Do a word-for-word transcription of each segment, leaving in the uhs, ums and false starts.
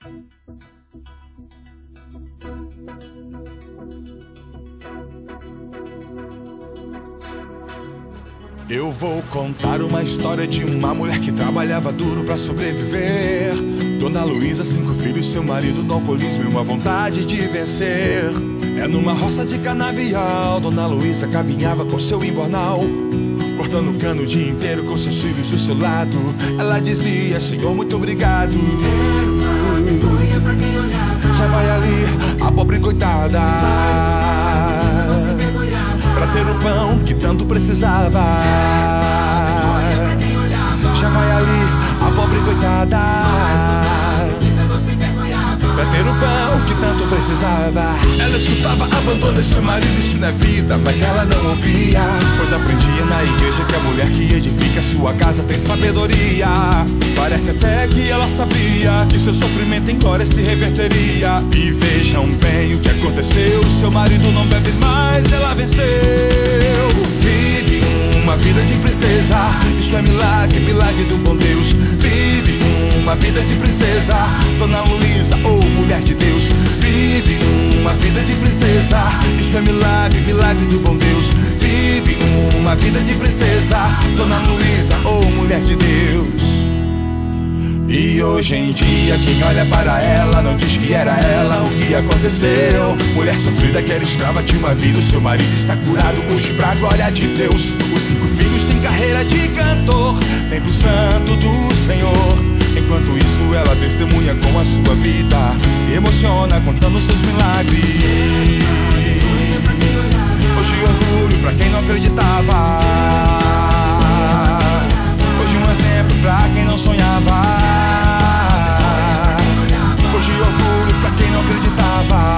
Eu vou contar uma história de uma mulher que trabalhava duro pra sobreviver. Dona Luísa, cinco filhos, seu marido no alcoolismo e uma vontade de vencer. É numa roça de canavial, Dona Luísa caminhava com seu embornal, cortando cano o dia inteiro com seus filhos do seu lado. Ela dizia: Senhor, muito obrigado. Já vai ali a pobre coitada, pra ter o pão que tanto precisava. Já vai ali a pobre coitada, pra ter o pão que tanto precisava. Ela escutava: abandona esse marido, isso não é vida. Mas ela não ouvia, pois aprendia na igreja que a mulher que edifica sua casa tem sabedoria. Parece até que ela sabia que seu sofrimento em glória se reverteria. E vejam bem o que aconteceu: seu marido não bebe mais, ela venceu. Vive uma vida de princesa, isso é milagre, milagre do bom Deus. Vive uma vida de princesa, Dona Luísa, oh mulher de Deus. Vive uma vida de princesa, isso é milagre, milagre do bom Deus. Vive uma vida de princesa, Dona Luísa, oh mulher de Deus. E hoje em dia quem olha para ela não diz que era ela o que aconteceu. Mulher sofrida que era escrava de uma vida, o seu marido está curado hoje pra glória de Deus. Os cinco filhos têm carreira de cantor, templo santo do Senhor. Enquanto isso ela testemunha com a sua vida, se emociona contando seus milagres. Hoje orgulho pra quem não acreditava, hoje um exemplo pra quem não sonhava. Hoje orgulho pra quem não acreditava,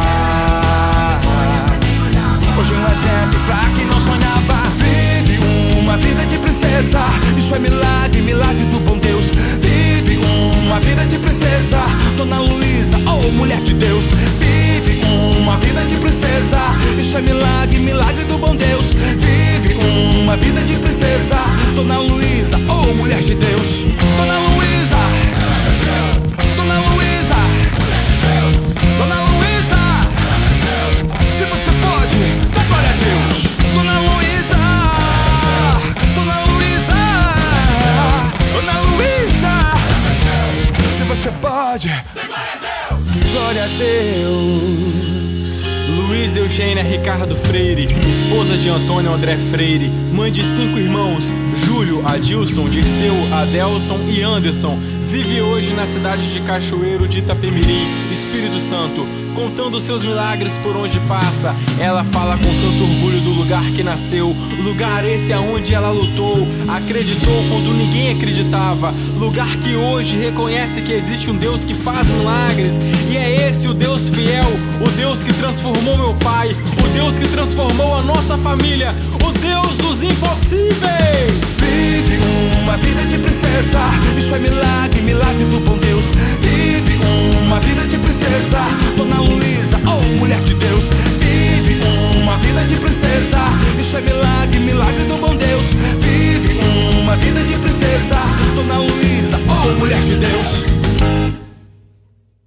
hoje um exemplo pra quem não sonhava. Vive uma vida de princesa, isso é milagre, milagre do bom Deus. Vive uma vida de princesa, Dona Luísa, oh mulher de Deus. Vive uma vida de princesa, isso é milagre, milagre do bom Deus. Vive uma vida de princesa, Dona Luísa, oh mulher de Deus. Dona Luísa, Dona Luísa, Dona Luísa, se você pode, dá glória a Deus. Dona Luísa, Dona Luísa, Dona Luísa, se você pode, dá glória a Deus. Glória a Deus. Luísa Eugênia Ricardo Freire, esposa de Antônio André Freire, mãe de cinco irmãos: Júlio, Adilson, Dirceu, Adelson e Anderson. Vive hoje na cidade de Cachoeiro de Itapemirim, Espírito Santo, contando seus milagres por onde passa. Ela fala com tanto orgulho do lugar que nasceu, lugar esse aonde ela lutou, acreditou quando ninguém acreditava, lugar que hoje reconhece que existe um Deus que faz milagres. E é esse o Deus fiel, o Deus que transformou meu pai, o Deus que transformou a nossa família, o Deus dos impossíveis. Vive uma vida de princesa, isso é milagre,